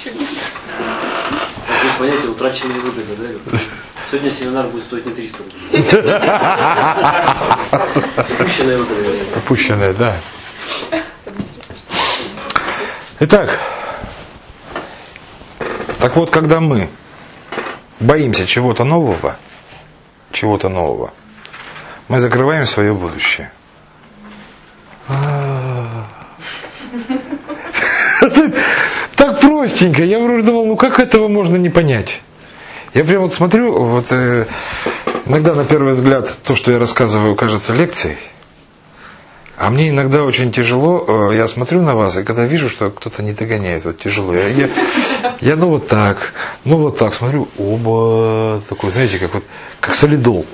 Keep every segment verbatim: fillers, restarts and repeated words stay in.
Есть понятие утраченные выгоды, да? Сегодня семинар будет стоить не триста рублей. Упущенная выгода. Упущенная, да. Итак, так вот, когда мы боимся чего-то нового, чего-то нового, мы закрываем свое будущее. Так простенько. Я вроде думал, ну как этого можно не понять? Я прям вот смотрю, вот э, иногда на первый взгляд то, что я рассказываю, кажется лекцией. А мне иногда очень тяжело, э, я смотрю на вас, и когда вижу, что кто-то не догоняет, вот тяжело. Я, я, я ну вот так, ну вот так смотрю, оба, такой, знаете, как вот, как солидол.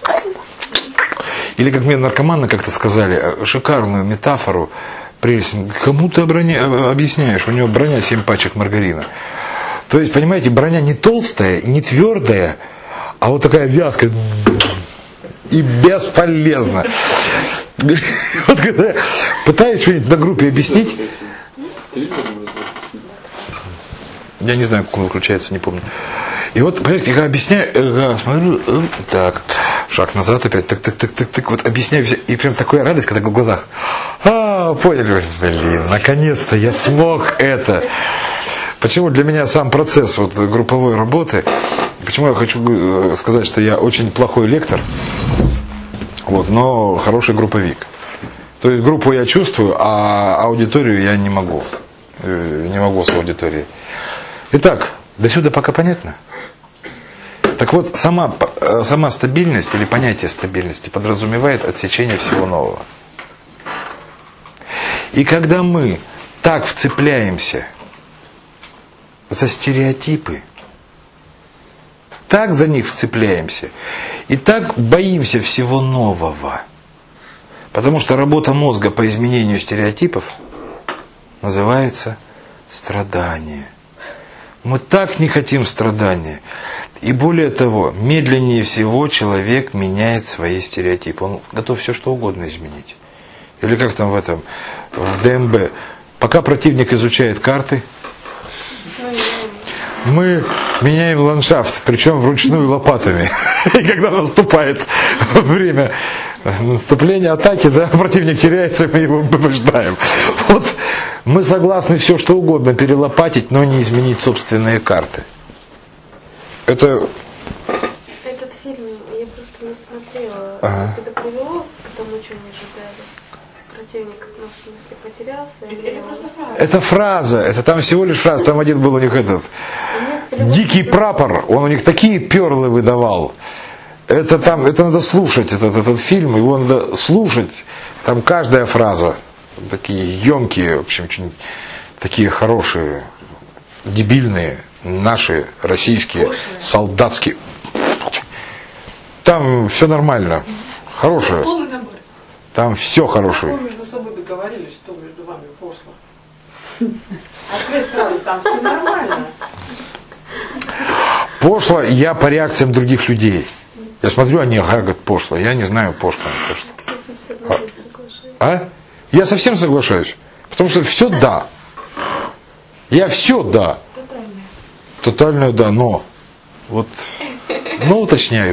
Или как мне наркоманы как-то сказали, шикарную метафору, прелесть. Кому ты оброня... объясняешь, у него броня семь пачек маргарина. То есть, понимаете, броня не толстая, не твердая, а вот такая вязкая и бесполезна. Вот когда пытаюсь что-нибудь на группе объяснить, я не знаю, как он выключается, не помню. И вот, понимаете, я объясняю, я смотрю, так, шаг назад опять, так, так, так, так, так, вот объясняю, и прям такая радость, когда в глазах, а, поняли, блин, наконец-то я смог это. Почему для меня сам процесс вот групповой работы, почему я хочу сказать, что я очень плохой лектор, вот, но хороший групповик. То есть группу я чувствую, а аудиторию я не могу, не могу с аудиторией. Итак, до сюда пока понятно? Так вот, сама, сама стабильность или понятие стабильности подразумевает отсечение всего нового. И когда мы так вцепляемся за стереотипы, так за них вцепляемся и так боимся всего нового, потому что работа мозга по изменению стереотипов называется страдание. Мы так не хотим страдания. И более того, медленнее всего человек меняет свои стереотипы. Он готов все что угодно изменить. Или как там в этом, в ДМБ. Пока противник изучает карты, мы меняем ландшафт, причем вручную лопатами. И когда наступает время наступления, атаки, да, противник теряется, мы его побеждаем. Вот мы согласны все что угодно перелопатить, но не изменить собственные карты. Это... Этот фильм я просто не смотрела. Ага. Когда привело к тому, что не ожидали. Противник, ну, в смысле, потерялся. Это, это просто фраза. Это фраза, это там всего лишь фраза. Там один был у них этот дикий прапор, он у них такие перлы выдавал. Это там, это надо слушать, этот, этот фильм, его надо слушать. Там каждая фраза, там такие емкие, в общем, очень такие хорошие, дебильные, наши, российские, солдатские. Там все нормально, хорошее. Там все хорошее. Мы между собой договорились, что между вами пошло. Ответ сразу, там все нормально. Пошло я по реакциям других людей. Я смотрю, они говорят пошло. Я не знаю, пошло, не пошло. А? а? Я совсем соглашаюсь. Потому что все да. Я все да. Тотальное да, но. Вот. Но уточняю.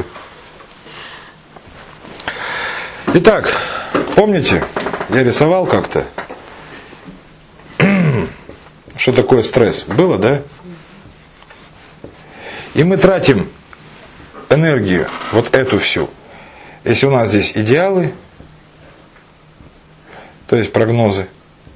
Итак, помните, я рисовал как-то, что такое стресс. Было, да? И мы тратим энергию, вот эту всю. Если у нас здесь идеалы, то есть прогнозы,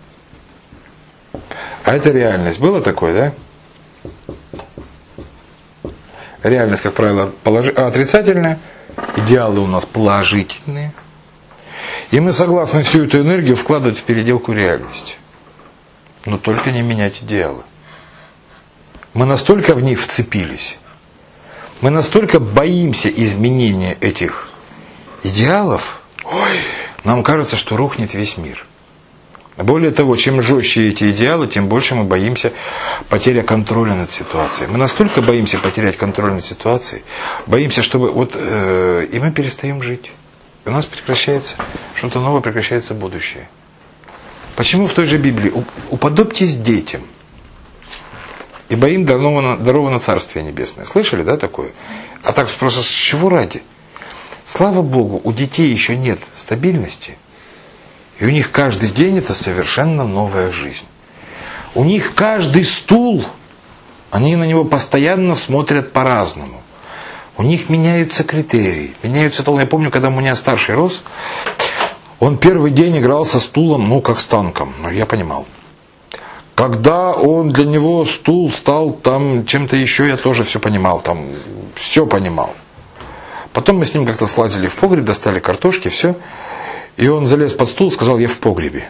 а это реальность. Было такое, да? Реальность, как правило, положи... отрицательная, идеалы у нас положительные. И мы согласны всю эту энергию вкладывать в переделку реальности. Но только не менять идеалы. Мы настолько в них вцепились, мы настолько боимся изменения этих идеалов, ой, нам кажется, что рухнет весь мир. Более того, чем жестче эти идеалы, тем больше мы боимся потери контроля над ситуацией. Мы настолько боимся потерять контроль над ситуацией, боимся, чтобы вот э, и мы перестаем жить. И у нас прекращается что-то новое, прекращается будущее. Почему в той же Библии уподобьтесь детям ибо им даровано, даровано Царствие Небесное. Слышали, да, такое? А так просто с чего ради? Слава Богу, у детей еще нет стабильности, и у них каждый день это совершенно новая жизнь. У них каждый стул, они на него постоянно смотрят по-разному. У них меняются критерии, меняются толы. Я помню, когда у меня старший рос, он первый день играл со стулом, ну, как с танком, но я понимал. Когда он для него стул стал там чем-то еще, я тоже все понимал, там все понимал. Потом мы с ним как-то слазили в погреб, достали картошки, все. И он залез под стул, сказал: я в погребе.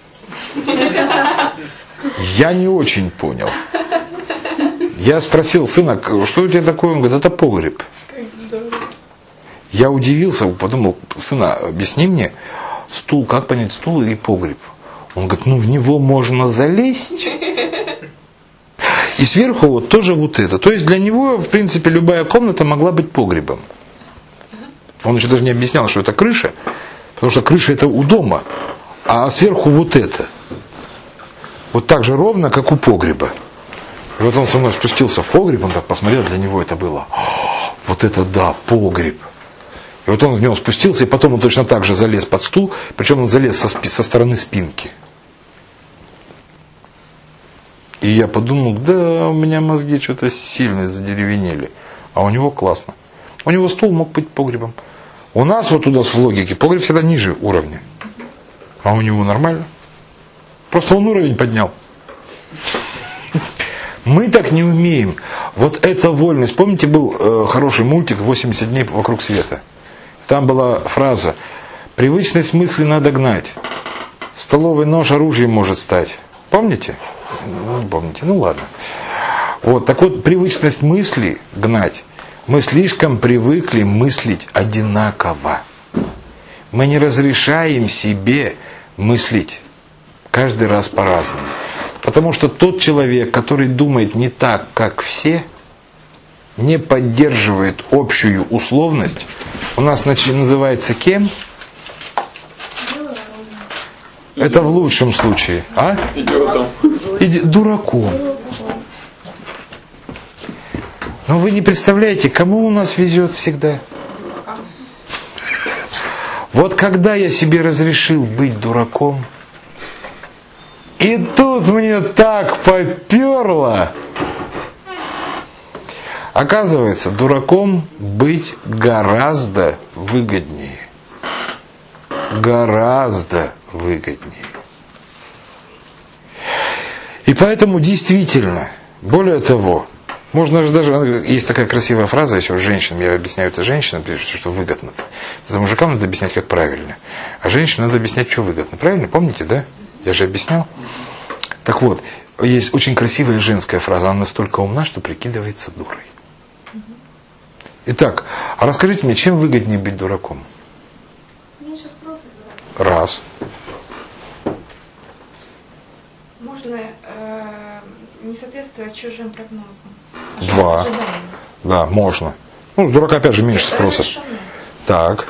Я не очень понял. Я спросил сына: что у тебя такое? Он говорит: это погреб. Я удивился, подумал: сына, объясни мне, стул, как понять стул и погреб? Он говорит: ну в него можно залезть. И сверху вот тоже вот это. То есть для него, в принципе, любая комната могла быть погребом. Он еще даже не объяснял, что это крыша, потому что крыша это у дома, а сверху вот это. Вот так же ровно, как у погреба. И вот он со мной спустился в погреб, он так посмотрел, для него это было: вот это да, погреб. И вот он в него спустился, и потом он точно так же залез под стул, причем он залез со, спи- со стороны спинки. И я подумал: да, у меня мозги что-то сильно задеревенели, а у него классно. У него стул мог быть погребом. У нас вот туда в логике погреб всегда ниже уровня, а у него нормально. Просто он уровень поднял. Мы так не умеем. Вот эта вольность. Помните, был э, хороший мультик «восемьдесят дней вокруг света»? Там была фраза: привычность мысли надо гнать. Столовый нож оружием может стать. Помните? Ну, не помните, ну ладно. Вот, так вот, привычность мысли гнать. Мы слишком привыкли мыслить одинаково. Мы не разрешаем себе мыслить каждый раз по-разному. Потому что тот человек, который думает не так, как все, не поддерживает общую условность, у нас называется кем? Это в лучшем случае. А? Идиотом. Иди, дураком. Но вы не представляете, кому у нас везет всегда. Вот когда я себе разрешил быть дураком, и тут мне так поперло. Оказывается, дураком быть гораздо выгоднее. Гораздо выгоднее. И поэтому действительно, более того, можно же даже, есть такая красивая фраза, если у женщин, я объясняю это женщинам, что выгодно-то. Это мужикам надо объяснять, как правильно. А женщинам надо объяснять, что выгодно. Правильно? Помните, да? Я же объяснял. Так вот, есть очень красивая женская фраза, она настолько умна, что прикидывается дурой. Итак, а расскажите мне, чем выгоднее быть дураком? Меньше спроса. Раз. Можно э, не соответствовать чужим прогнозам. Два. Ожиданиям. Да, можно. Ну, с дурака опять же меньше спроса. Так.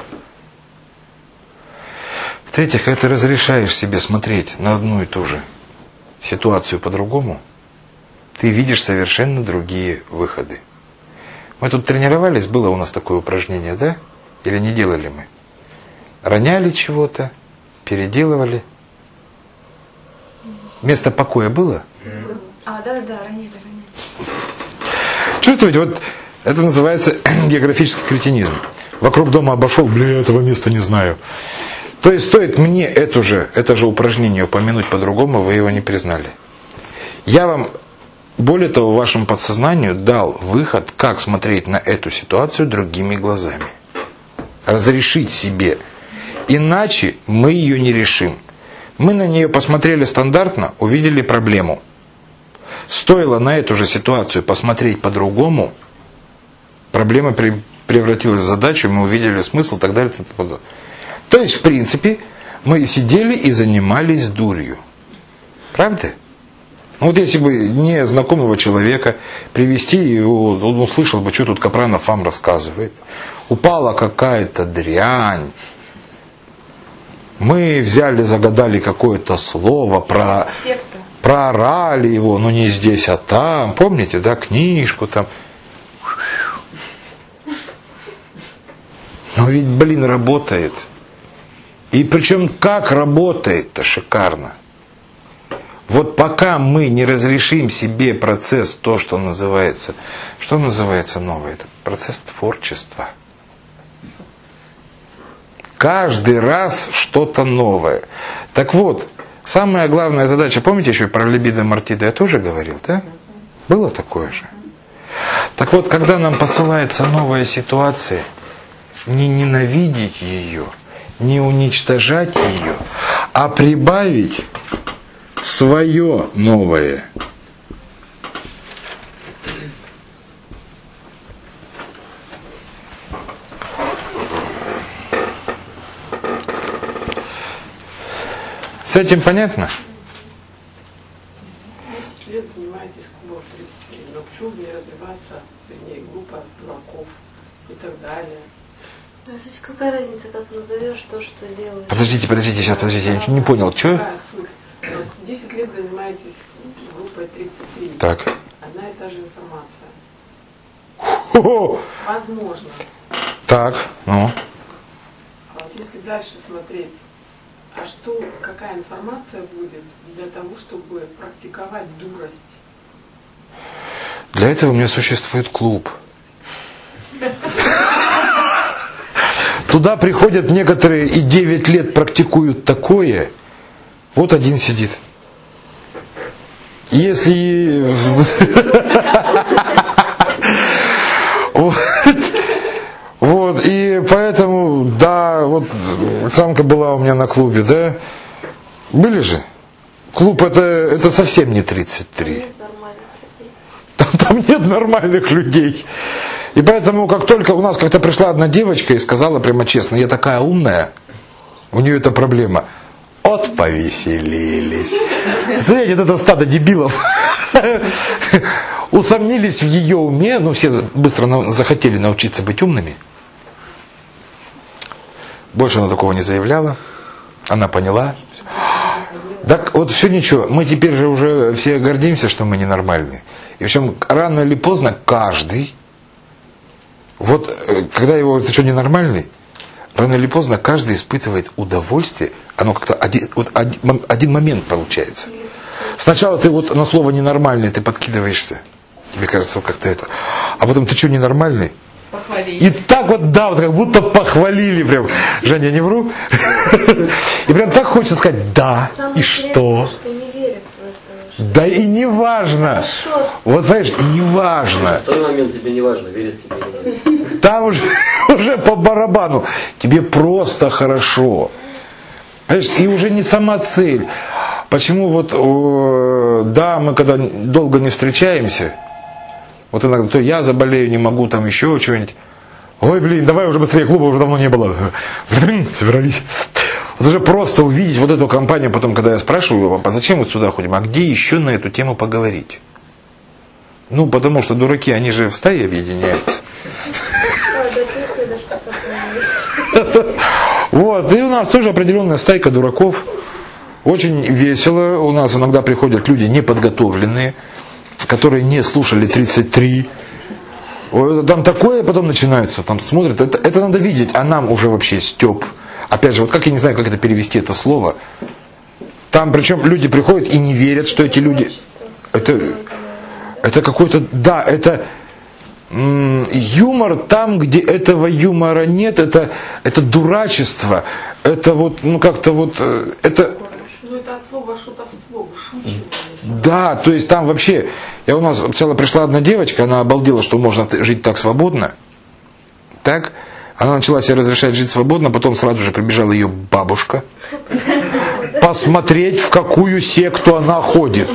В-третьих, когда ты разрешаешь себе смотреть на одну и ту же ситуацию по-другому, ты видишь совершенно другие выходы. Мы тут тренировались, было у нас такое упражнение, да? Или не делали мы? Роняли чего-то, переделывали. Место покоя было? А, да-да-да, ранили, ранили. Чувствуете, вот это называется географический кретинизм. Вокруг дома обошел, бля, этого места не знаю. То есть стоит мне это же, это же упражнение упомянуть по-другому, вы его не признали. Я вам, более того, вашему подсознанию дал выход, как смотреть на эту ситуацию другими глазами. Разрешить себе. Иначе мы ее не решим. Мы на нее посмотрели стандартно, увидели проблему. Стоило на эту же ситуацию посмотреть по-другому, проблема превратилась в задачу, мы увидели смысл и так далее. То есть, в принципе, мы сидели и занимались дурью. Правда? Ну, вот если бы незнакомого человека привести, и он услышал бы, что тут Капранов вам рассказывает. Упала какая-то дрянь. Мы взяли, загадали какое-то слово про, проорали его, ну не здесь, а там, помните, да, книжку там. Но ведь, блин, работает. И причем как работает-то шикарно. Вот пока мы не разрешим себе процесс, то, что называется, что называется новое, это процесс творчества. Каждый раз что-то новое. Так вот, самая главная задача, помните еще про либидо мартида я тоже говорил, да? Было такое же. Так вот, когда нам посылается новая ситуация, не ненавидеть ее, не уничтожать ее, а прибавить свое новое. С этим понятно? десять лет занимаетесь клубом тридцать три, но почему бы не развиваться, вернее, группа дураков и так далее? Кстати, какая разница, как назовешь то, что делаешь? Подождите, подождите, сейчас, подождите, я ничего не понял, что? Какая суть? Вот десять лет занимаетесь группой тридцать три. Так. Одна и та же информация. Хо-хо! Возможно. Так, ну. А вот если дальше смотреть, а что, какая информация будет для того, чтобы практиковать дурость? Для этого у меня существует клуб. Туда приходят некоторые и девять лет практикуют такое. Вот один сидит. Если... Вот, и поэтому, да, вот самка была у меня на клубе, да? Были же? Клуб это, это совсем не тридцать три. Там, там нет нормальных людей. И поэтому, как только у нас как-то пришла одна девочка и сказала прямо честно, я такая умная, у нее эта проблема. От повеселились. Смотрите, это стадо дебилов. Усомнились в ее уме, ну все быстро захотели научиться быть умными. Больше она такого не заявляла. Она поняла. Так вот все ничего. Мы теперь же уже все гордимся, что мы ненормальные. И в общем, рано или поздно каждый, вот когда его, ты что, ненормальный, рано или поздно каждый испытывает удовольствие. Оно как-то один, вот один, один момент получается. Сначала ты вот на слово ненормальный ты подкидываешься. Тебе кажется, вот как-то это. А потом ты что, ненормальный? Похвалили. И так вот, да, вот как будто похвалили прям. Женя, я не вру? И прям так хочется сказать, да, и что? Да и не важно. Вот понимаешь, и не важно. В тот момент тебе не важно, верят тебе или нет. Там уже, уже по барабану. Тебе просто хорошо. Понимаешь, и уже не сама цель. Почему вот, о, да, мы когда долго не встречаемся, вот иногда, то я заболею, не могу, там еще что-нибудь. Ой, блин, давай уже быстрее, клуба уже давно не было. Собрались. Вот уже просто увидеть вот эту компанию, потом, когда я спрашиваю, а зачем вот сюда ходим, а где еще на эту тему поговорить? Ну, потому что дураки, они же в стае объединяются. Вот, и у нас тоже определенная стайка дураков. Очень весело. У нас иногда приходят люди неподготовленные, которые не слушали тридцать три. Там такое потом начинается, там смотрят. Это, это надо видеть, а нам уже вообще стёб. Опять же, вот как я не знаю, как это перевести, это слово. Там причем люди приходят и не верят, что эти люди... Это, это какой-то... Да, это... м- юмор там, где этого юмора нет, это, это дурачество. Это вот, ну как-то вот... э, Это... Ну это от слова шутовство, вышучивание. Да, то есть там вообще... Я у нас сначала пришла одна девочка, она обалдела, что можно т- жить так свободно. Так... Она начала себе разрешать жить свободно, потом сразу же прибежала ее бабушка посмотреть, в какую секту она ходит.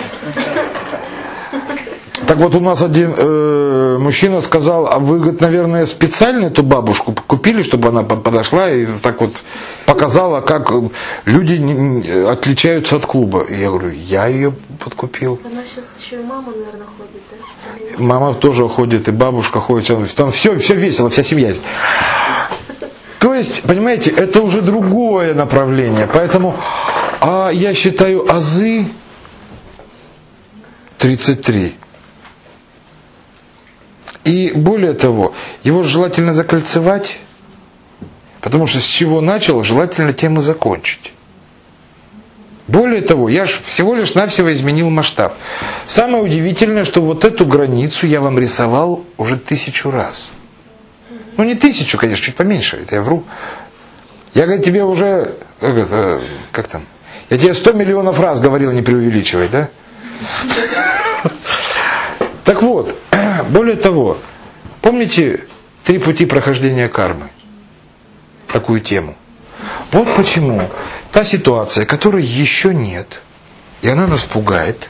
Так вот у нас один э, мужчина сказал, а вы, говорит, наверное, специально эту бабушку купили, чтобы она подошла и так вот показала, как люди не, отличаются от клуба. И я говорю, я ее подкупил. Она сейчас еще и мама, наверное, ходит, да? Мама тоже ходит, и бабушка ходит, там все, все весело, вся семья есть. То есть, понимаете, это уже другое направление. Поэтому а я считаю, азы тридцать три. И более того, его желательно закольцевать, потому что с чего начал, желательно тем и закончить. Более того, я ж всего лишь навсего изменил масштаб. Самое удивительное, что вот эту границу я вам рисовал уже тысячу раз. Ну не тысячу, конечно, чуть поменьше, это я вру. Я говорю, тебе уже, как, это, как там, я тебе сто миллионов раз говорил, не преувеличивай, да? Так вот, более того, помните три пути прохождения кармы? Такую тему. Вот почему та ситуация, которой еще нет, и она нас пугает.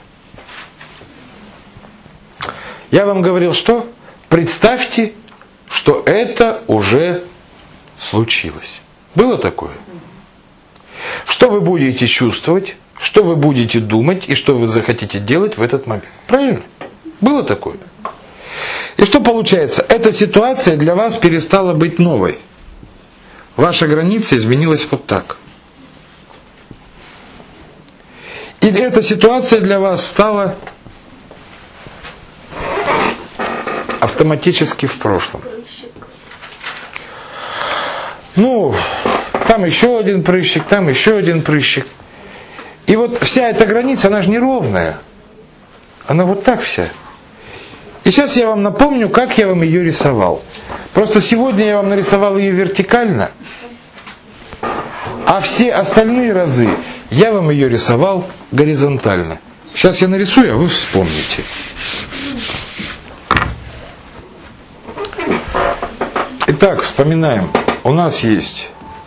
Я вам говорил, что? Представьте, что это уже случилось. Было такое? Что вы будете чувствовать, что вы будете думать и что вы захотите делать в этот момент? Правильно? Было такое? И что получается? Эта ситуация для вас перестала быть новой. Ваша граница изменилась вот так. И эта ситуация для вас стала автоматически в прошлом. Ну, там еще один прыщик, там еще один прыщик. И вот вся эта граница, она же неровная. Она вот так вся. И сейчас я вам напомню, как я вам ее рисовал. Просто сегодня я вам нарисовал ее вертикально, а все остальные разы я вам ее рисовал горизонтально. Сейчас я нарисую, а вы вспомните. Итак, вспоминаем. У нас есть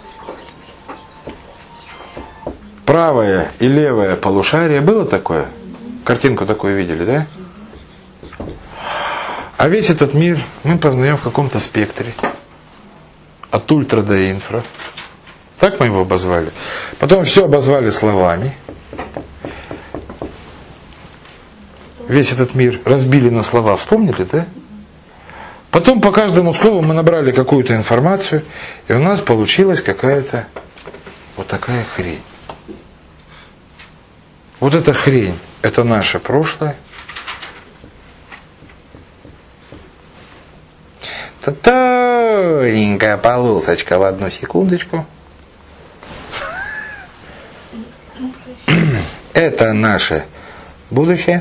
правое и левое полушарие. Было такое? Картинку такую видели, да? А весь этот мир мы познаем в каком-то спектре. От ультра до инфра. Так мы его обозвали. Потом все обозвали словами. Весь этот мир разбили на слова. Вспомнили, да? Потом по каждому слову мы набрали какую-то информацию, и у нас получилась какая-то вот такая хрень. Вот эта хрень, это наше прошлое. Тоненькая полосочка в одну секундочку. Это наше будущее.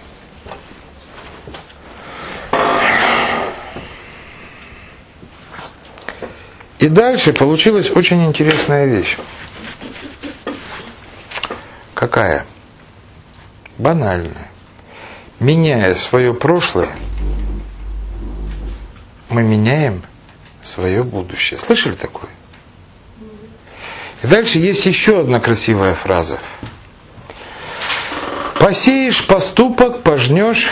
И дальше получилась очень интересная вещь. Какая? Банальная. Меняя свое прошлое, мы меняем свое будущее. Слышали такое? И дальше есть еще одна красивая фраза. Посеешь поступок, пожнешь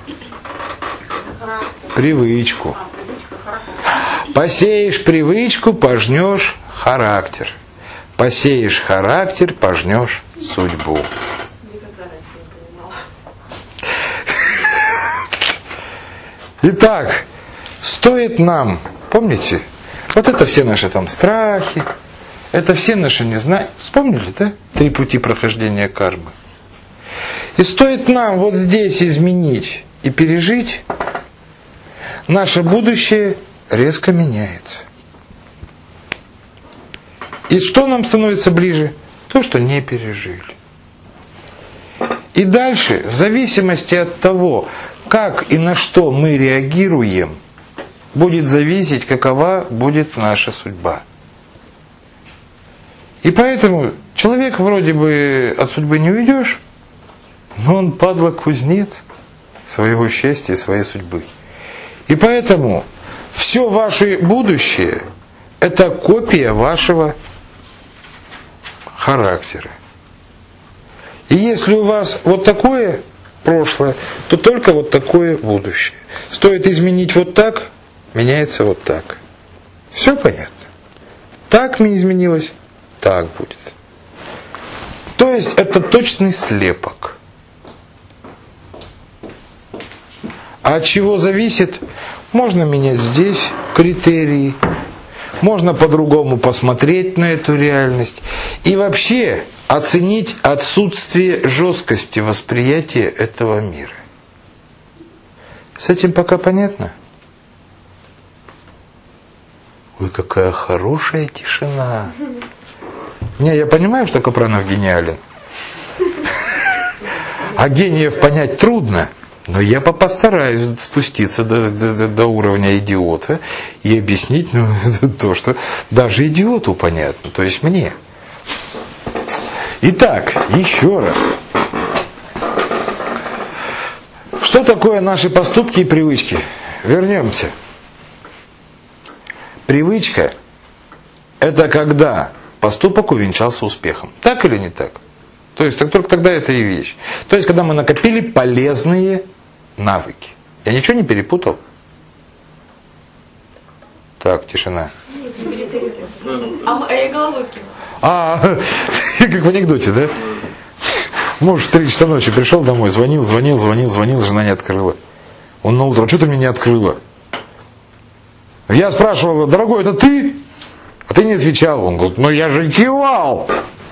привычку. Посеешь привычку, пожнешь характер. Посеешь характер, пожнешь судьбу. Итак, стоит нам, помните, вот это все наши там страхи, это все наши незнания. Вспомнили, да? Три пути прохождения кармы. И стоит нам вот здесь изменить и пережить, наше будущее резко меняется. И что нам становится ближе? То, что не пережили. И дальше, в зависимости от того, как и на что мы реагируем, будет зависеть, какова будет наша судьба. И поэтому человек вроде бы от судьбы не уйдешь, но он, падла, кузнец своего счастья и своей судьбы. И поэтому все ваше будущее – это копия вашего характера. И если у вас вот такое прошлое, то только вот такое будущее. Стоит изменить вот так, меняется вот так. Все понятно? Так мне изменилось, так будет. То есть это точный слепок. А от чего зависит? Можно менять здесь критерии, можно по-другому посмотреть на эту реальность и вообще оценить отсутствие жесткости восприятия этого мира. С этим пока понятно? Ой, какая хорошая тишина. Не, я понимаю, что Капранов гениален. А гениев понять трудно. Но я постараюсь спуститься до, до, до уровня идиота и объяснить ну, то, что даже идиоту понятно, то есть мне. Итак, еще раз. Что такое наши поступки и привычки? Вернемся. Привычка – это когда поступок увенчался успехом. Так или не так? То есть только тогда это и вещь. То есть когда мы накопили полезные навыки. Я ничего не перепутал? Так, тишина. А я головой киваю. А, как в анекдоте, да? Муж в три часа ночи пришел домой, звонил, звонил, звонил, звонил, жена не открыла. Он на утро, что ты мне не открыла? Я спрашивал, дорогой, это ты? А ты не отвечал. Он говорит, ну я же кивал.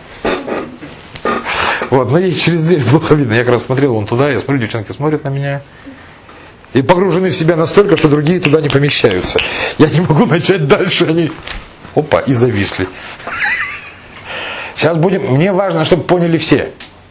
Вот, но ей через дверь плохо видно. Я как раз смотрел вон туда, я смотрю, девчонки смотрят на меня. И погружены в себя настолько, что другие туда не помещаются. Я не могу начать дальше, они... Опа, и зависли. Сейчас будем... Мне важно, чтобы поняли все.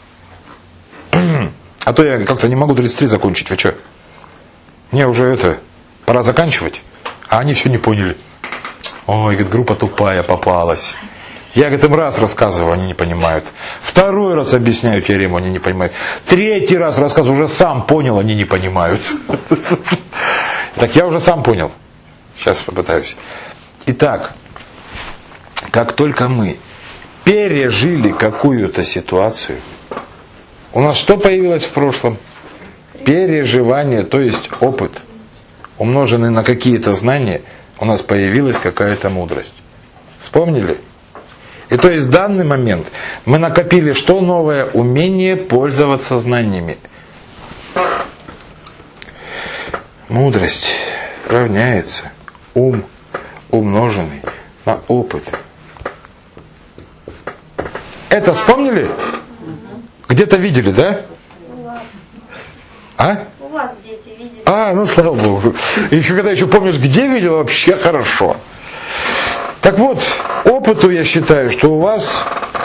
А то я как-то не могу тридцать три закончить. Вы что? Мне уже это... Пора заканчивать. А они все не поняли. Ой, говорит, группа тупая попалась. Я, говорит, им раз рассказываю, они не понимают. Второй раз объясняю теорему, они не понимают. Третий раз рассказываю, уже сам понял, они не понимают. Так я уже сам понял. Сейчас попытаюсь. Итак, как только мы пережили какую-то ситуацию, у нас что появилось в прошлом? Переживание, то есть опыт, умноженный на какие-то знания, у нас появилась какая-то мудрость. Вспомнили? И то есть в данный момент мы накопили что новое? Умение пользоваться знаниями. Мудрость равняется ум, умноженный на опыт. Это вспомнили? Где-то видели, да? У вас. А? У вас здесь и видели. А, ну слава Богу. Еще когда еще помнишь, где видел, вообще хорошо. Так вот, опыту я считаю, что у вас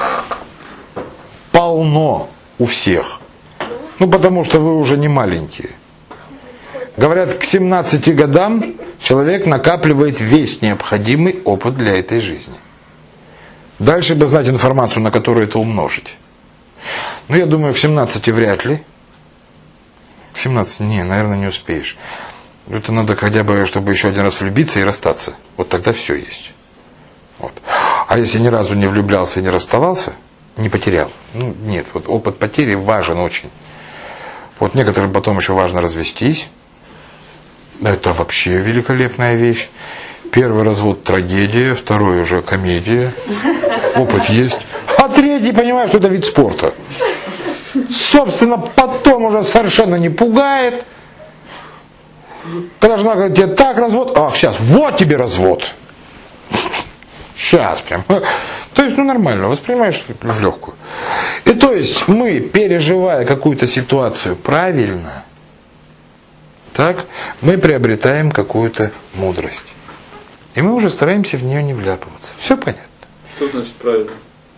полно у всех. Ну, потому что вы уже не маленькие. Говорят, к семнадцати годам человек накапливает весь необходимый опыт для этой жизни. Дальше бы знать информацию, на которую это умножить. Ну, я думаю, в семнадцати вряд ли. В семнадцати, не, наверное, не успеешь. Это надо хотя бы, чтобы еще один раз влюбиться и расстаться. Вот тогда все есть. Вот. А если ни разу не влюблялся и не расставался, не потерял. Ну, нет, вот опыт потери важен очень. Вот некоторым потом еще важно развестись. Это вообще великолепная вещь. Первый развод трагедия, второй уже комедия. Опыт есть. А третий, понимаешь, что это вид спорта. Собственно, потом уже совершенно не пугает. Когда жена говорит, тебе так развод, ах, сейчас, вот тебе развод. Сейчас прям. То есть, ну нормально, воспринимаешь в легкую. И то есть, мы, переживая какую-то ситуацию правильно, так, мы приобретаем какую-то мудрость. И мы уже стараемся в нее не вляпываться. Все понятно? Что значит правильно?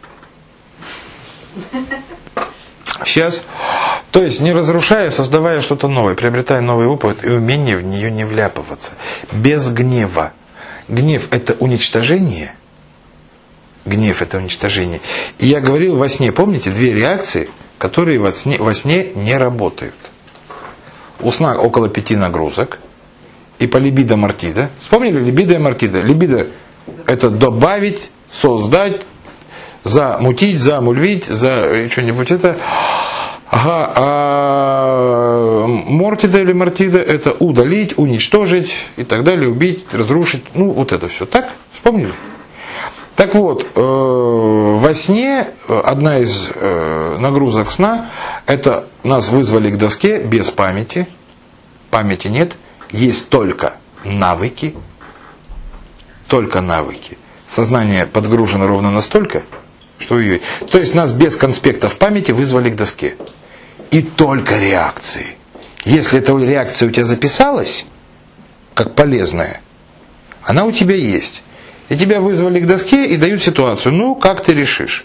Сейчас, то есть не разрушая, создавая что-то новое, приобретая новый опыт и умение в нее не вляпываться. Без гнева. Гнев – это уничтожение. Гнев – это уничтожение. И я говорил во сне, помните, две реакции, которые во сне, во сне не работают. У сна около пяти нагрузок. И по либидо мартида. Вспомнили либидо и мартида? Либидо – это добавить, создать, замутить, замульвить, за что-нибудь это. Ага, а мортида или мартида – это удалить, уничтожить и так далее, убить, разрушить. Ну, вот это все. Так? Вспомнили? Так вот, э, во сне одна из э, нагрузок сна – это нас вызвали к доске без памяти. Памяти нет. Есть только навыки. Только навыки. Сознание подгружено ровно настолько, что ее... То есть нас без конспектов памяти вызвали к доске. И только реакции. Если эта реакция у тебя записалась, как полезная, она у тебя есть. И тебя вызвали к доске и дают ситуацию. Ну, как ты решишь?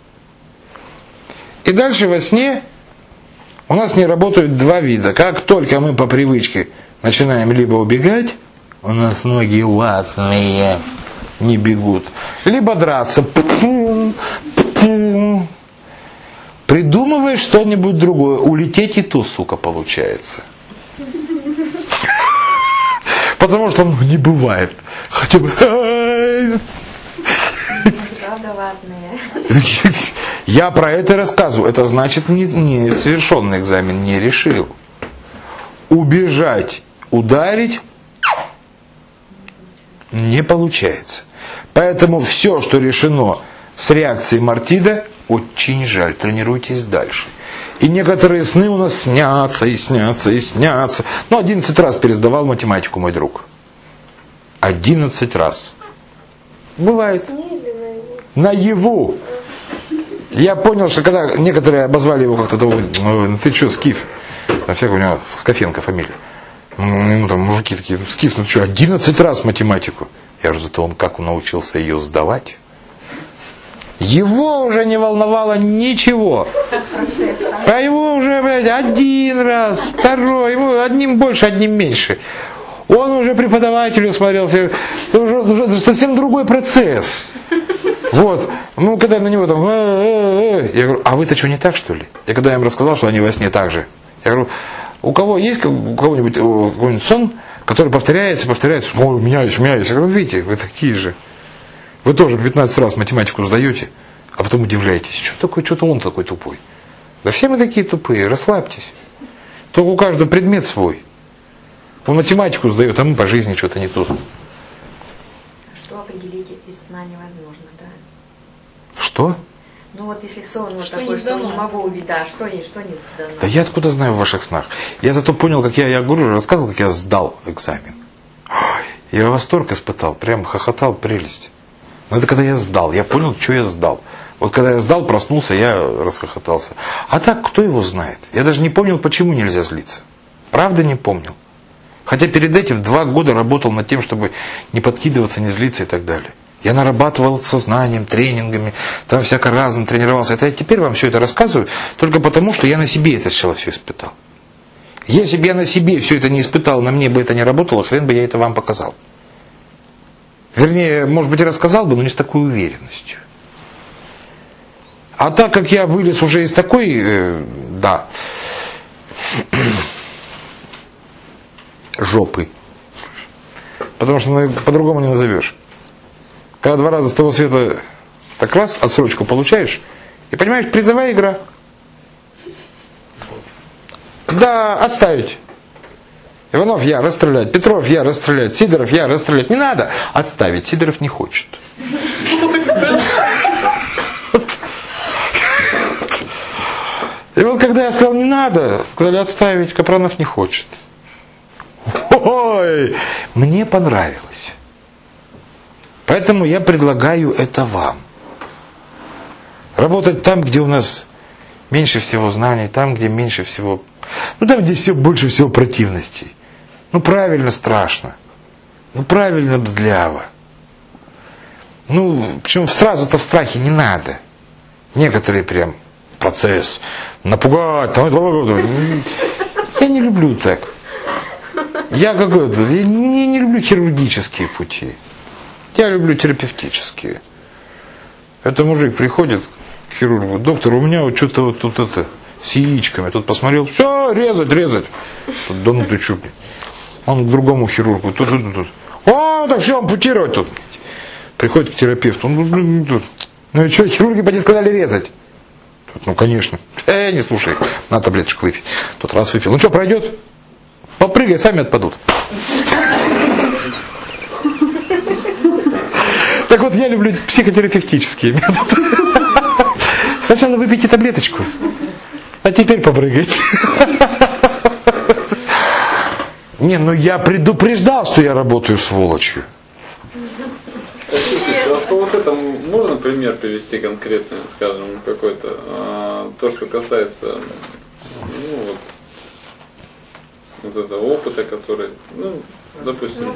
И дальше во сне у нас не работают два вида. Как только мы по привычке начинаем либо убегать, у нас ноги ватные, не бегут, либо драться. Придумывай что-нибудь другое. Улететь и то, сука, получается. Потому что ну, не бывает. Хотя бы... Правда ладная. Я про это рассказываю. Это значит, не, не совершенный экзамен не решил. Убежать, ударить не получается. Поэтому все, что решено с реакцией Мартида, очень жаль. Тренируйтесь дальше. И некоторые сны у нас снятся, и снятся, и снятся. Ну, одиннадцать раз пересдавал математику мой друг. Одиннадцать раз. Бывает. Наяву. Я понял, что когда некоторые обозвали его как-то, ну ты что, Скиф? На всякого у него Скафенко фамилия. Ну там мужики такие, Скиф, ну ты что, одиннадцать раз математику? Я же зато он как научился ее сдавать. Его уже не волновало ничего. А его уже, блядь, один раз, второй, его одним больше, одним меньше. Он уже преподавателю смотрелся. Это уже, уже совсем другой процесс. Вот. Ну, когда на него там... Я говорю, а вы-то что, не так, что ли? Я когда им рассказал, что они во сне так же. Я говорю, у кого есть у кого-нибудь какой-нибудь сон, который повторяется, повторяется? Ой, меняюсь, меняюсь. Я говорю, видите, вы такие же. Вы тоже пятнадцать раз математику сдаете, а потом удивляетесь. Что такое, что-то он такой тупой. Да все мы такие тупые, расслабьтесь. Только у каждого предмет свой. Он математику сдает, а мы по жизни что-то не то. Что определить из сна невозможно, да? Что? Ну вот если сон вот Что такой, не что сдано. не могу увидеть, да, что, не- что не сдано. Да я откуда знаю в ваших снах? Я зато понял, как я, я говорю, рассказывал, как я сдал экзамен. Ой, я восторг испытал, прям хохотал, прелесть. Но это когда я сдал, я понял, что я сдал. Вот когда я сдал, проснулся, я расхохотался. А так, кто его знает? Я даже не помнил, почему нельзя злиться. Правда не помнил. Хотя перед этим два года работал над тем, чтобы не подкидываться, не злиться и так далее. Я нарабатывал сознанием, тренингами, там всяко разно тренировался. Это я теперь вам все это рассказываю, только потому, что я на себе это сначала все испытал. Если бы я на себе все это не испытал, на мне бы это не работало, хрен бы я это вам показал. Вернее, может быть, и рассказал бы, но не с такой уверенностью. А так как я вылез уже из такой, э, да, жопы. Потому что ну, по-другому не назовешь. Когда два раза с того света так раз отсрочку получаешь, и понимаешь, призовая игра. Да, отставить. Иванов я расстрелять, Петров я расстрелять, Сидоров я расстрелять. Не надо отставить, Сидоров не хочет. И вот когда я сказал не надо, сказали отставить, Капранов не хочет. Ой, мне понравилось. Поэтому я предлагаю это вам. Работать там, где у нас меньше всего знаний, там, где меньше всего... Ну, там, где все, больше всего противностей. Ну, правильно страшно. Ну, правильно бздляво. Ну, причем сразу-то в страхе не надо. Некоторые прям процесс. Напугать. Там, я не люблю так. Я какой-то... Я не, не люблю хирургические пути. Я люблю терапевтические. Это мужик приходит к хирургу. Доктор, у меня вот что-то вот тут это... с яичками. Тут посмотрел, все, резать, резать. Тут, да ну ты что, он к другому хирургу. Тут, тут, тут. О, так все, ампутировать тут. Приходит к терапевту. Он, блин, тут. Ну и что, хирурги поди сказали резать. Тут, ну конечно. Э, не слушай, на таблеточку выпить. Тот раз выпил. Ну что, пройдет? Попрыгай, сами отпадут. Так вот, я люблю психотерапевтические методы. Сначала выпейте таблеточку. А теперь попрыгайте. Не, ну я предупреждал, что я работаю сволочью. А по вот этому можно пример привести конкретный, скажем, какой-то, а, то, что касается, ну вот, вот этого опыта, который, ну, допустим,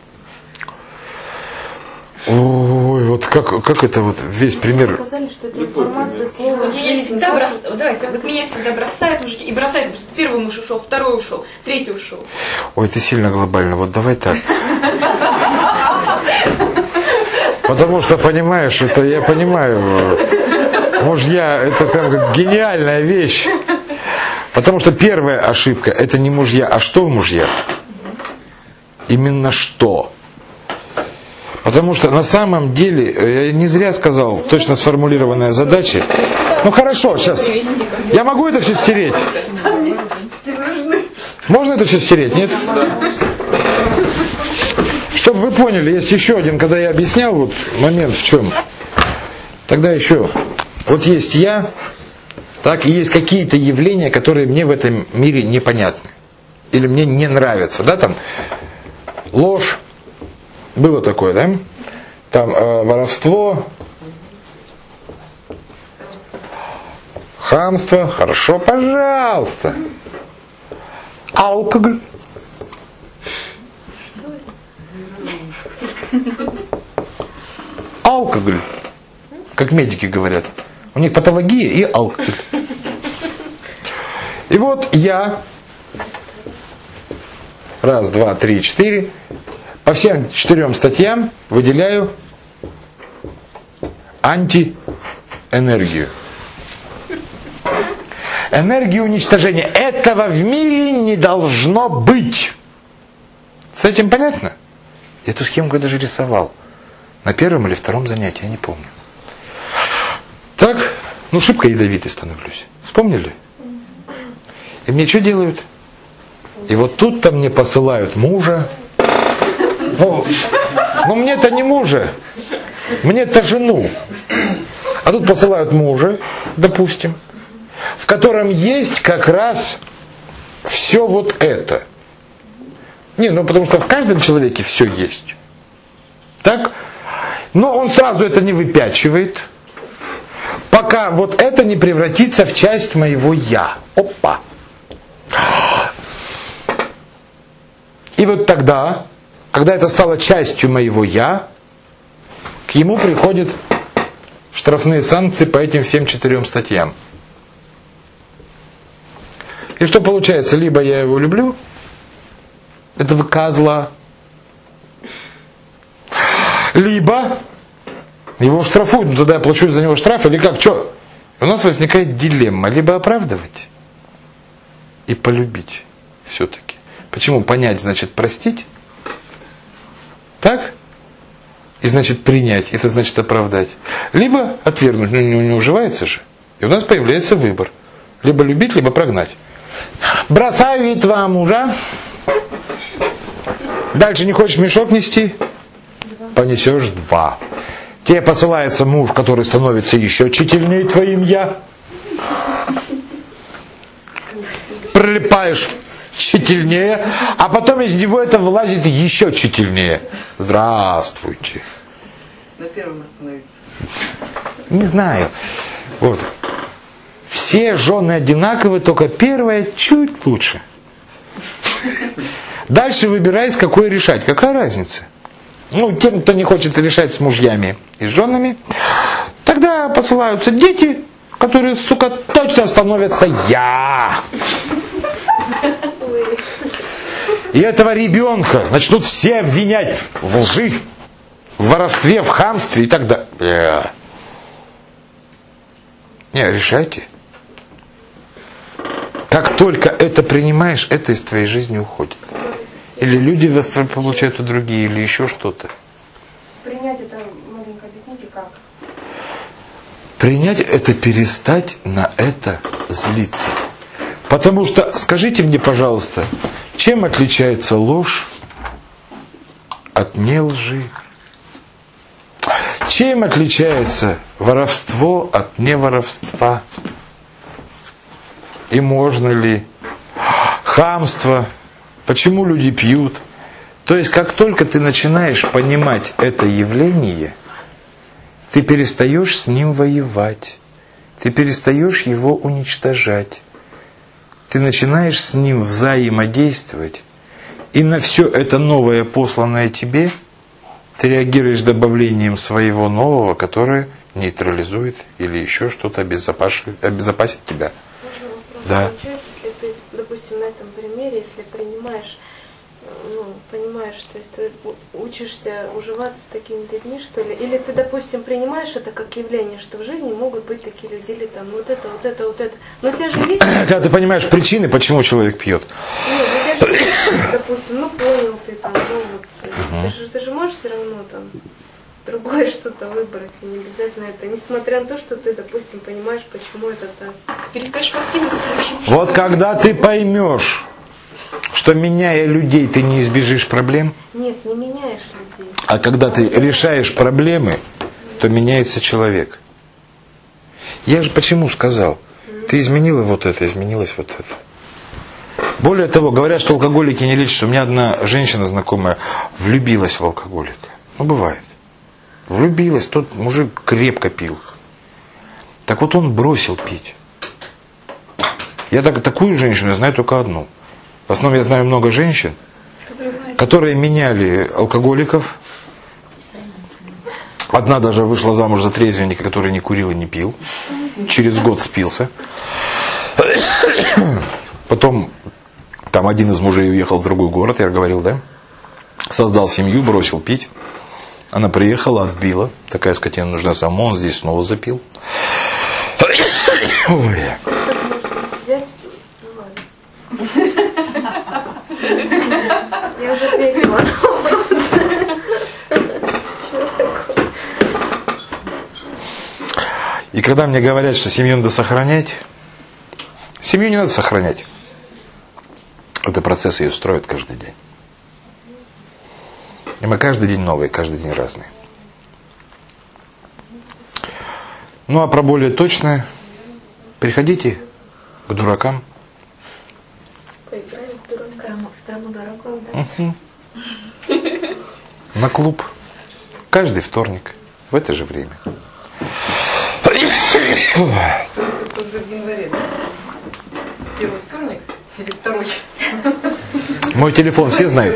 Ой, вот как, как это вот весь пример. Сказали, что это Любой информация пример. слова Вот меня жизнь. всегда бросают, вот давайте, вот меня всегда бросают мужики, и бросают, потому что первый муж ушел, второй ушел, третий ушел. Ой, ты сильно глобально. Вот давай так. Потому что, понимаешь, это я понимаю, мужья, это прям как гениальная вещь. Потому что первая ошибка, это не мужья, а что в мужьях? Именно что? Потому что на самом деле, я не зря сказал, точно сформулированная задача. Ну хорошо, сейчас. Я могу это все стереть? Можно это все стереть, нет? Чтобы вы поняли, есть еще один, когда я объяснял вот момент в чем. Тогда еще, вот есть я, так, и есть какие-то явления, которые мне в этом мире непонятны. Или мне не нравятся, да, там, ложь, было такое, да, там, э, воровство, хамство, хорошо, пожалуйста, алкоголь. Алкоголь, как медики говорят. У них патология и алкоголь. И вот я, раз, два, три, четыре, по всем четырем статьям выделяю антиэнергию. Энергию уничтожения. Этого в мире не должно быть. С этим понятно? Я эту схемку даже рисовал. На первом или втором занятии, я не помню. Так, ну шибко ядовитый становлюсь. Вспомнили? И мне что делают? И вот тут-то мне посылают мужа. Ну, ну мне-то не мужа. Мне-то жену. А тут посылают мужа, допустим, в котором есть как раз все вот это. Не, ну потому что в каждом человеке все есть. Так? Но он сразу это не выпячивает, пока вот это не превратится в часть моего «я». Опа! И вот тогда, когда это стало частью моего «я», к ему приходят штрафные санкции по этим всем четырем статьям. И что получается? Либо я его люблю, этого козла, либо его штрафуют, ну тогда я плачу за него штраф, или как, что? У нас возникает дилемма, либо оправдывать и полюбить все-таки. Почему? Понять значит простить, так? И значит принять, это значит оправдать. Либо отвергнуть, ну не, не уживается же. И у нас появляется выбор. Либо любить, либо прогнать. Бросаю ведь два мужа. Дальше не хочешь мешок нести? Понесешь два. Тебе посылается муж, который становится еще тщательнее твоим «я». Прилипаешь тщательнее, а потом из него это вылазит еще тщательнее. Здравствуйте. На первом остановиться. Не знаю. Вот. Все жены одинаковые, только первая чуть лучше. Дальше выбирай, с какой решать. Какая разница? Ну, тем, кто не хочет решать с мужьями и с женами, тогда посылаются дети, которые, сука, точно становятся «я». И этого ребенка начнут все обвинять в лжи, в воровстве, в хамстве и так далее. Не, решайте. Как только это принимаешь, это из твоей жизни уходит. Или люди получаются другие, или еще что-то. Принять это, маленько объясните, как? Принять это перестать на это злиться. Потому что, скажите мне, пожалуйста, чем отличается ложь от нелжи? Чем отличается воровство от неворовства? И можно ли? Хамство. Почему люди пьют? То есть, как только ты начинаешь понимать это явление, ты перестаешь с ним воевать. Ты перестаешь его уничтожать. ты начинаешь с ним взаимодействовать, и на все это новое, посланное тебе, ты реагируешь добавлением своего нового, которое нейтрализует или еще что-то обезопасит, обезопасит тебя. Можно вопрос? Да. Получается, если ты, допустим, на этом примере, если принимаешь, ну, понимаешь, то есть ты учишься уживаться с такими людьми, что ли, или ты, допустим, принимаешь это как явление, что в жизни могут быть такие люди, или там вот это, вот это, вот это. Но у тебя же есть... Когда ты понимаешь причины, почему человек пьет. Нет, ну, у тебя же есть, допустим, ну понял ты там, ну вот, угу. ты, же, ты же можешь все равно там другое что-то выбрать, и не обязательно это, несмотря на то, что ты, допустим, понимаешь, почему это так. Перестаешь подкинуть. Вот когда ты поймешь, что меняя людей ты не избежишь проблем, Нет, не меняешь людей. а когда ты решаешь проблемы, то меняется человек. Я же почему сказал? Ты изменила вот это, изменилось вот это. Более того, говорят, что алкоголики не лечатся. У меня одна женщина знакомая влюбилась в алкоголика. Ну, бывает. Влюбилась, тот мужик крепко пил. Так вот он бросил пить. Я так, такую женщину я знаю только одну. В основном я знаю много женщин, которые меняли алкоголиков. Одна даже вышла замуж за трезвенника, который не курил и не пил. Через год спился. Потом там один из мужей уехал в другой город, я говорил, да? Создал семью, бросил пить. Она приехала, отбила. Такая скотина нужна сама, он здесь снова запил. Ой. Взять, ну ладно. Я уже ответила. Чего такое? И когда мне говорят, что семью надо сохранять, семью не надо сохранять. Это процесс ее строят каждый день. И мы каждый день новые, каждый день разные. Ну а про более точное, приходите к дуракам. Поиграем в дурака. Страну, в страну дураков, да? Угу. На клуб. Каждый вторник. В это же время. Тоже в январе, да? Первый вторник или второй? Мой телефон все знают?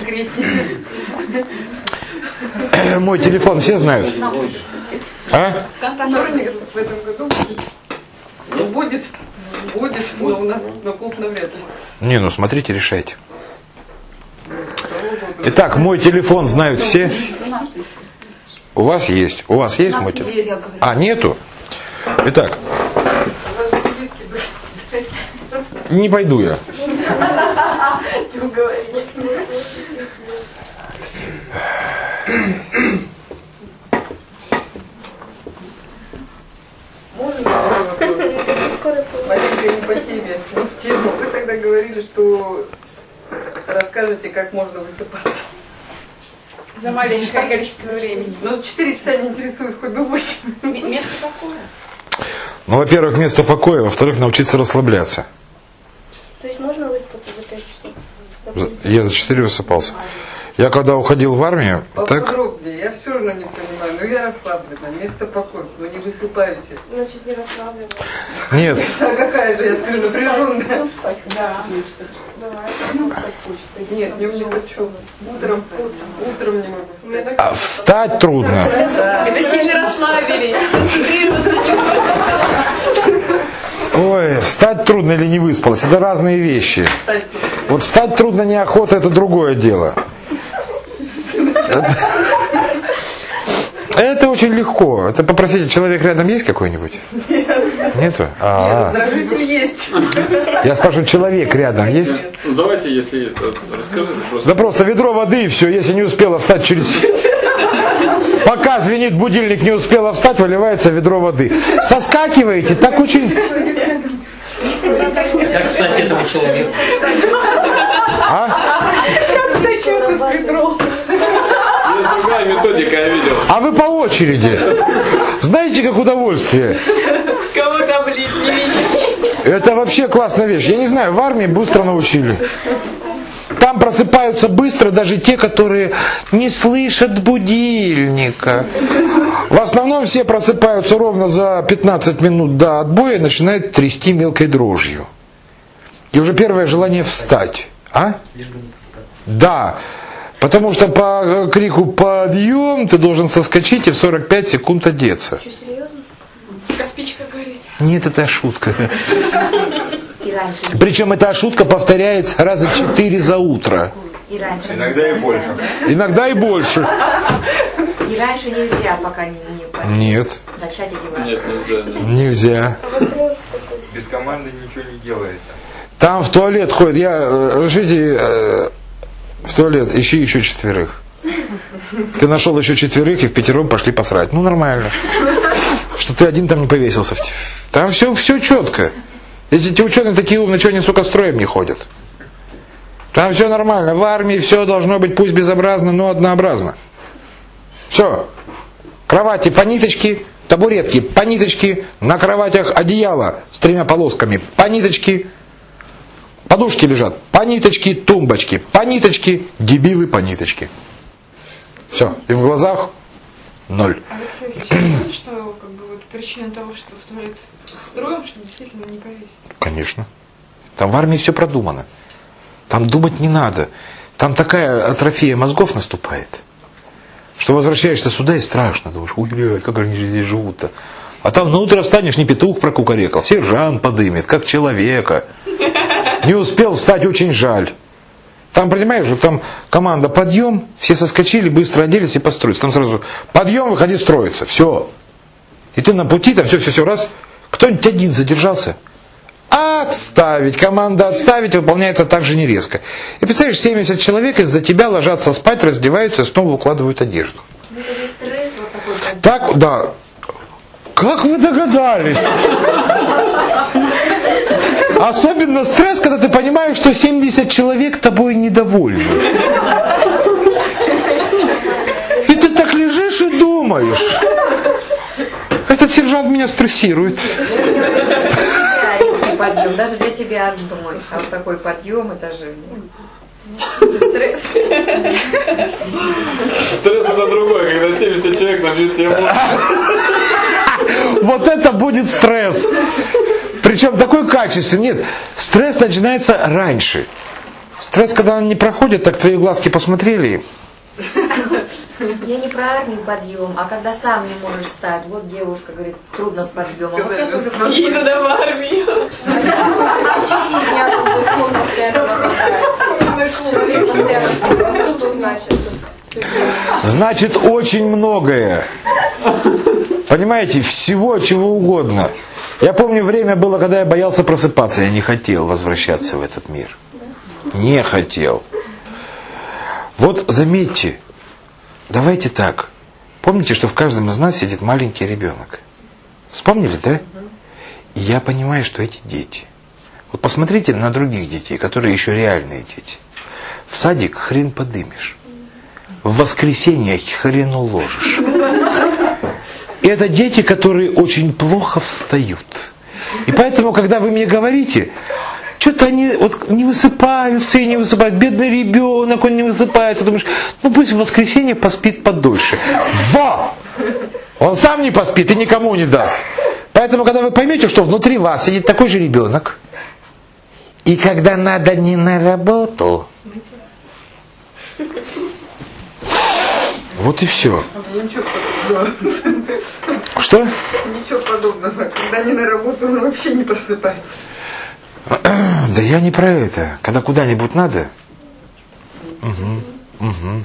Мой телефон все знают? А? Вторник в этом году будет. Ну, будет. Будет, но у нас на клуб навряд ли. Не, ну смотрите, решайте. Итак, мой телефон знают все. У вас есть? У вас есть мой телефон? А, нету? Итак. Не пойду я. Можно такой вопрос? Маленько не по теме, но в тему. Вы тогда говорили, что расскажете, как можно высыпаться. За маленькое количество времени. Ну, четыре часа не интересует, хоть бы восемь. Место покоя. Ну, во-первых, место покоя, во-вторых, научиться расслабляться. То есть можно выспаться за пять часов? Я за четыре высыпался. Я когда уходил в армию, так... Поподробнее, я все равно не понимаю, но я расслаблена, место покоя, но не высыпаюсь. Значит, не расслаблена. Нет. А какая же, я скажу, напряженная. Да. Давай. Ну, как хочется. Нет, днем не хочу. Утром, утром не могу У меня встать. так А встать трудно. Это сильно расслабились. Ой, встать трудно или не выспалась. Это разные вещи. Вот встать трудно, неохота, это другое дело. Это, это очень легко. Это попросите, человек рядом есть какой-нибудь? Нет. Нету? А-а-а. Раздражитель есть. Я спрашиваю, человек рядом есть? Ну давайте, если есть, то расскажи просто. Да просто ведро воды и все. Если не успела встать через... Пока звенит будильник, не успела встать, выливается ведро воды. Соскакиваете, так очень... Как стать этому человеку? А? Есть другая методика, я видел. А вы по очереди. Знаете, как удовольствие? Кого-то облить не видишь. Это вообще классная вещь. Я не знаю, в армии быстро научили. Там просыпаются быстро даже те, которые не слышат будильника. В основном все просыпаются ровно за пятнадцать минут до отбоя и начинают трясти мелкой дрожью. И уже первое желание встать. А? Да. Потому что по крику «подъем» ты должен соскочить и в сорок пять секунд одеться. Что, серьезно? Каспичка говорит. Нет, это шутка. И раньше. Причем эта шутка повторяется раза четыре за утро. И раньше. Иногда и больше. Иногда и больше. И раньше нельзя, пока не, не Нет. начать одеваться. Нет, нельзя. нет. Нельзя. Вопрос такой. Без команды ничего не делается. Там в туалет ходит. Я, э, разрешите, э, в туалет ищи еще четверых. Ты нашел еще четверых и в пятером пошли посрать. Ну, нормально. Что ты один там не повесился. Там все, все четко. Если эти ученые такие умные, что они, сука, строем не ходят? Там все нормально. В армии все должно быть, пусть безобразно, но однообразно. Все. Кровати по ниточке, табуретки по ниточке, на кроватях одеяло с тремя полосками по ниточке, подушки лежат по ниточке, тумбочки по ниточке, дебилы по ниточке. Все. И в глазах ноль. Алексей, сейчас что как бы вот причина того, что в туалет строим, что действительно не повесить? Конечно. Там в армии все продумано. Там думать не надо. Там такая атрофия мозгов наступает, что возвращаешься сюда и страшно. Думаешь, ой, блядь, как они здесь живут-то. А там на утро встанешь, не петух прокукарекал, сержант подымет, как человека. Не успел встать, очень жаль. Там, понимаешь, вот там команда подъем, все соскочили, быстро оделись и построились. Там сразу подъем, выходи строиться. Все. И ты на пути, там все-все-все, раз. Кто-нибудь один задержался? Отставить. Команда отставить выполняется так же не резко. И представляешь, семьдесят человек из-за тебя ложатся спать, раздеваются и снова укладывают одежду. Ну, это не стресс вот такой. Так, да. Как вы догадались? Особенно стресс, когда ты понимаешь, что семьдесят человек тобой недовольны. И ты так лежишь и думаешь. Этот сержант меня стрессирует. Подъем, даже для себя думаю, там такой подъем, это же стресс. Стресс это другой, когда семьдесят человек набьют тебе мозг. Вот это будет стресс. Причем такой качественный. Нет, стресс начинается раньше. Стресс, когда он не проходит, так твои глазки посмотрели. Я не про армию подъем, а когда сам не можешь встать. Вот девушка говорит, трудно с подъемом. Вот это уже просто- Ей надо в армию. Значит, очень многое. Понимаете, всего чего угодно. Я помню, время было, когда я боялся просыпаться. Я не хотел возвращаться в этот мир. Не хотел. Вот заметьте, давайте так. Помните, что в каждом из нас сидит маленький ребенок. Вспомнили, да? И я понимаю, что эти дети. Вот посмотрите на других детей, которые еще реальные дети. В садик хрен подымешь. В воскресенье хрен уложишь. И это дети, которые очень плохо встают. И поэтому, когда вы мне говорите, что-то они вот не высыпаются и не высыпают. Бедный ребенок, он не высыпается. Думаешь, ну пусть в воскресенье поспит подольше. Во! Он сам не поспит и никому не даст. Поэтому, когда вы поймете, что внутри вас сидит такой же ребенок, и когда надо не на работу, вот и все. Ничего подобного. Что? Ничего подобного. Когда не на работу, он вообще не просыпается. Да я не про это. Когда куда-нибудь надо. Угу, угу.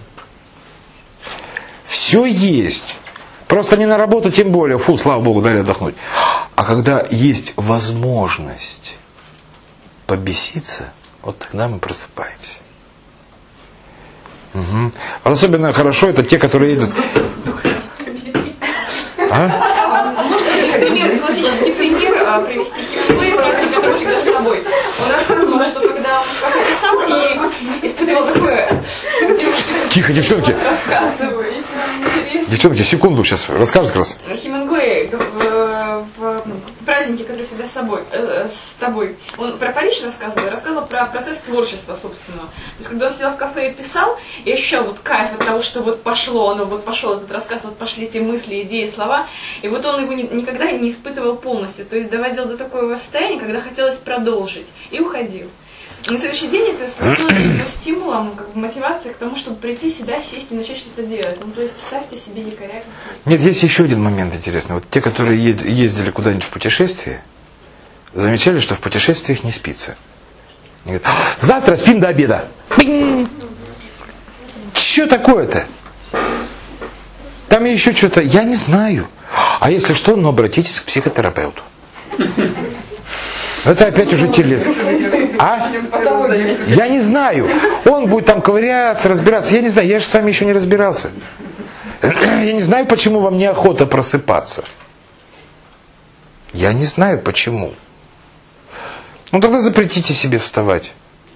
Все есть. Просто не на работу, тем более. Фу, слава Богу, дали отдохнуть. А когда есть возможность побеситься, вот тогда мы просыпаемся. Угу. Особенно хорошо это те, которые едут. А? Пример, классический пример а, привести Хемингуэй, который всегда с тобой. Он рассказывал, что когда он как-то писал и испытывал такое... Тихо, девчонки. Рассказываю, если вам интересно. Девчонки, секунду, сейчас расскажешь как раз. Хемингуэй в, в празднике, который всегда с собой, э, с тобой. Он про Париж рассказывал, рассказывал про процесс творчества собственного. То есть, когда он сидел в кафе и писал, я ощущал вот кайф от того, что вот пошло оно, вот пошел этот рассказ, вот пошли эти мысли, идеи, слова. И вот он его ни, никогда не испытывал полностью. То есть доводил до такого состояния, когда хотелось продолжить. И уходил. На следующий день это становится стимулом, как бы мотивацией к тому, чтобы прийти сюда, сесть и начать что-то делать. Ну, то есть ставьте себе якоря. Нет, есть еще один момент интересный. Вот те, которые ездили куда-нибудь в путешествие, замечали, что в путешествиях не спится. Они говорят, завтра спим до обеда. Что такое-то? Там еще что-то, я не знаю. А если что, ну обратитесь к психотерапевту. Это опять уже телец. А? Я не знаю. Он будет там ковыряться, разбираться. Я не знаю, я же с вами еще не разбирался. Я не знаю, почему вам неохота просыпаться. Я не знаю, почему. Ну тогда запретите себе вставать.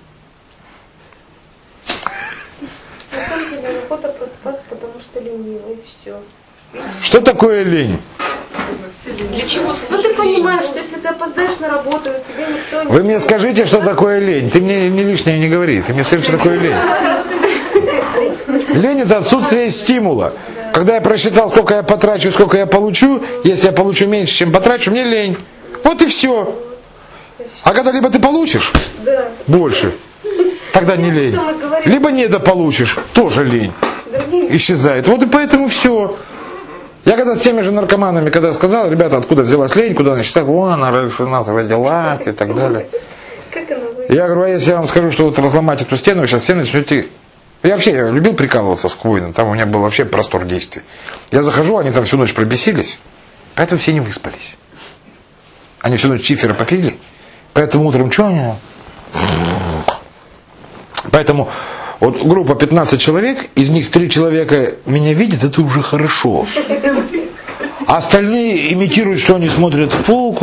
На самом деле неохота просыпаться, потому что ленивый, и все. Что такое лень? Для чего? Ну ты понимаешь, что если ты опоздаешь на работу, тебе никто не... Вы мне скажите, что такое лень. Ты мне не лишнее не говори. Ты мне скажи, что такое лень. Лень — это отсутствие стимула. Когда я просчитал, сколько я потрачу, сколько я получу, если я получу меньше, чем потрачу, мне лень. Вот и все. А когда либо ты получишь Да. больше, тогда не лень. Либо недополучишь, тоже лень. Исчезает. Вот и поэтому все. Я когда с теми же наркоманами, когда сказал, ребята, откуда взялась лень, куда она считает, вон она у нас родилась и так далее. Как она выглядит? Я говорю, а если я вам скажу, что вот разломать эту стену, вы сейчас все начнете... Я вообще я любил прикалываться с Хвойным, там у меня был вообще простор действий. Я захожу, они там всю ночь пробесились, поэтому все не выспались. Они всю ночь чифера попили, поэтому утром что они... Поэтому вот группа пятнадцать человек, из них три человека меня видят, это уже хорошо. А остальные имитируют, что они смотрят в пол.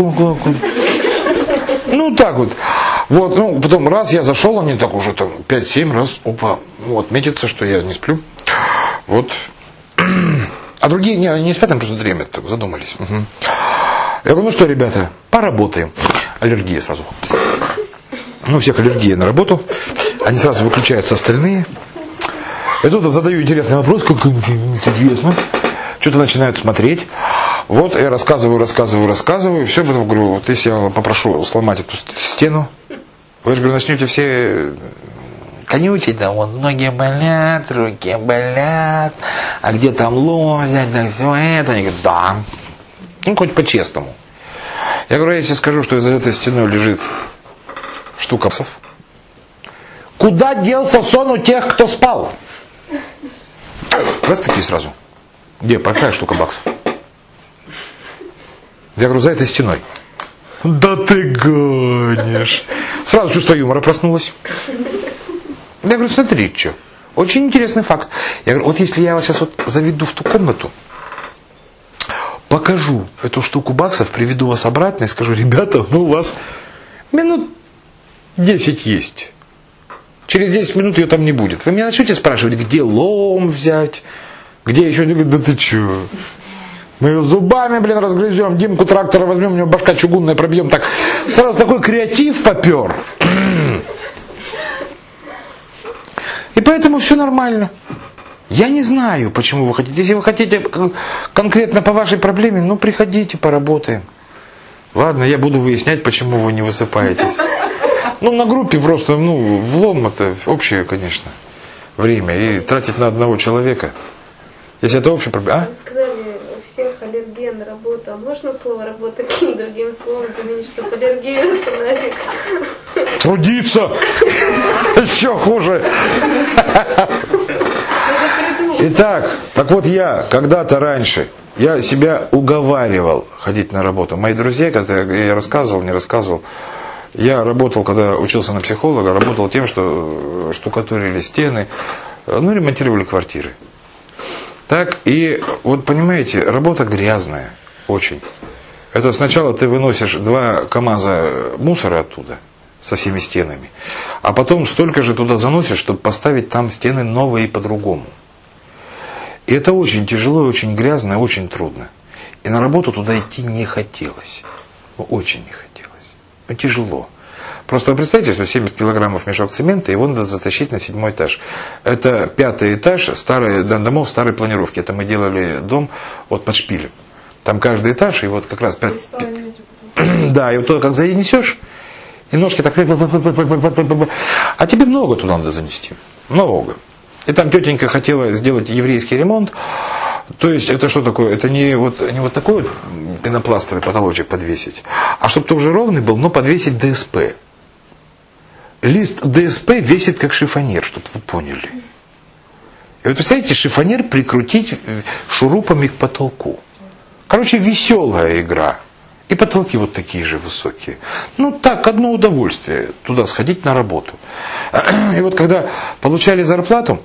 Ну так вот. Вот, ну, потом раз я зашел, они так уже там пять-семь раз, опа, ну, отметится, что я не сплю. Вот. А другие не, они не спят, они просто дремят, так задумались. Угу. Я говорю, ну что, ребята, поработаем. Аллергия сразу. Ну, у всех аллергия на работу. Они сразу выключаются остальные. И тут я задаю интересный вопрос, как интересно. Что-то начинают смотреть. Вот я рассказываю, рассказываю, рассказываю. Все, потом говорю, вот если я попрошу сломать эту стену, вы же, говорю, начнете все конючить, да, вот ноги болят, руки болят, а где там лозять, да, все это. Они говорят, да. Ну, хоть по-честному. Я говорю, если скажу, что за этой стеной лежит штука псов, куда делся сон у тех, кто спал? Раз такие сразу. Где, какая штука баксов? Я говорю, за этой стеной. Да ты гонишь. Сразу чувство юмора проснулось. Я говорю, смотри, что. Очень интересный факт. Я говорю, вот если я вас сейчас вот заведу в ту комнату, покажу эту штуку баксов, приведу вас обратно и скажу, ребята, ну у вас минут десять есть. Через десять минут ее там не будет. Вы меня начнете спрашивать, где лом взять, где еще. Я говорю, да ты че? Мы ее зубами, блин, разгрызем, Димку трактора возьмем, у него башка чугунная, пробьем. Так, сразу такой креатив попер. И поэтому все нормально. Я не знаю, почему вы хотите. Если вы хотите конкретно по вашей проблеме, ну приходите, поработаем. Ладно, я буду выяснять, почему вы не высыпаетесь. Ну, на группе просто, ну, влом это общее, конечно, время. И тратить на одного человека. Если это общая проблема. А? Вы сказали, у всех аллергия на работу. А можно слово работа каким другим словом заменить, чтобы аллергия это нафиг? Трудиться! Еще хуже! Итак, так вот я когда-то раньше, я себя уговаривал ходить на работу. Мои друзья, когда я рассказывал, не рассказывал, я работал, когда учился на психолога, работал тем, что штукатурили стены, ну, ремонтировали квартиры. Так, и вот понимаете, работа грязная, очень. Это сначала ты выносишь два КАМАЗа мусора оттуда, со всеми стенами, а потом столько же туда заносишь, чтобы поставить там стены новые и по-другому. И это очень тяжело, очень грязно, очень трудно. И на работу туда идти не хотелось. Очень не хотелось. Ну, тяжело. Просто вы представьте, что семьдесят килограммов мешок цемента, его надо затащить на седьмой этаж. Это пятый этаж старый, домов старой планировки. Это мы делали дом вот под шпилем. Там каждый этаж, и вот как раз пять... Да, и вот то, как занесешь, и ножки так... А тебе много туда надо занести. Много. И там тетенька хотела сделать еврейский ремонт. То есть это что такое? Это не вот, не вот такой вот пенопластовый потолочек подвесить, а чтобы тоже ровный был, но подвесить ДСП. Лист ДСП весит как шифонер, чтобы вы поняли. И вот представляете, шифонер прикрутить шурупами к потолку. Короче, веселая игра. И потолки вот такие же высокие. Ну так, одно удовольствие туда сходить на работу. И вот когда получали зарплату,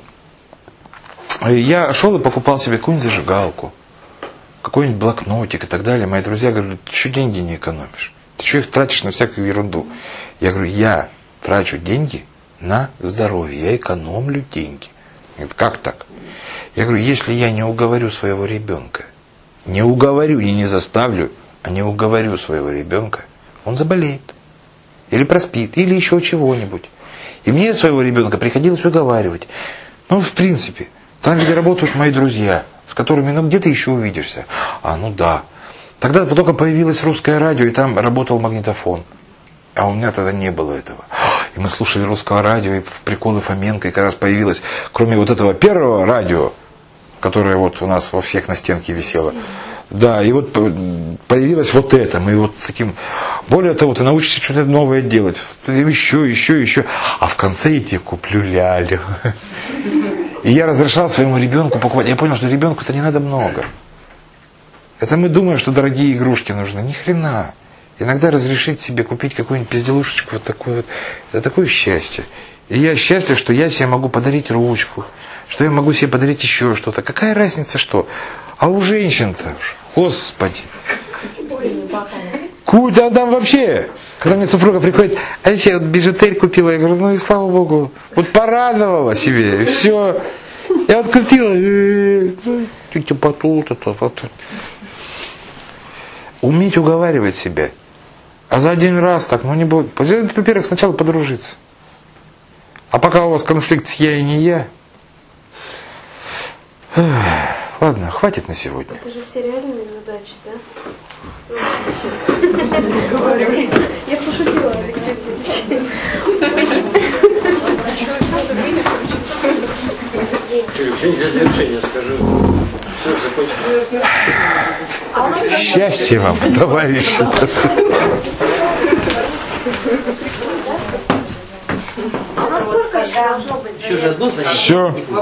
я шел и покупал себе какую-нибудь зажигалку, какой-нибудь блокнотик и так далее. Мои друзья говорят, ты что деньги не экономишь? Ты что их тратишь на всякую ерунду? Я говорю, я трачу деньги на здоровье, я экономлю деньги. Говорит, как так? Я говорю, если я не уговорю своего ребенка, не уговорю, не, не заставлю, а не уговорю своего ребенка, он заболеет. Или проспит, или еще чего-нибудь. И мне своего ребенка приходилось уговаривать. Ну, в принципе, там, где работают мои друзья, с которыми, ну, где ты еще увидишься? А, ну да. Тогда только появилось русское радио, и там работал магнитофон. А у меня тогда не было этого. И мы слушали русское радио, и приколы Фоменко, и как раз появилось, кроме вот этого первого радио, которое вот у нас во всех на стенке висело. Да, и вот появилось вот это. Мы вот с таким... Более того, ты научишься что-то новое делать. Еще, еще, еще. А в конце я тебе куплю лялю. И я разрешал своему ребенку покупать. Я понял, что ребенку-то не надо много. Это мы думаем, что дорогие игрушки нужны. Ни хрена. Иногда разрешить себе купить какую-нибудь безделушечку вот такую вот. Это такое счастье. И я счастлив, что я себе могу подарить ручку. Что я могу себе подарить еще что-то. Какая разница что? А у женщин-то, господи. Куда там вообще? Когда мне супруга приходит, а я вот бижутерь купила, я говорю, ну и слава богу, вот порадовала себе, и все. Я вот купила, типа тут, тут. Уметь уговаривать себя. А за один раз так, ну не будет. Во-первых, сначала подружиться. А пока у вас конфликт с я и не я. Ладно, хватит на сегодня. Это же все реальные задачи, да? Я пошутила, Алексей Сергеевич. Что для завершения скажу? Все, закончим. Счастья вам, товарищи. А насколько же должно быть? Еще же одно занятие. Все.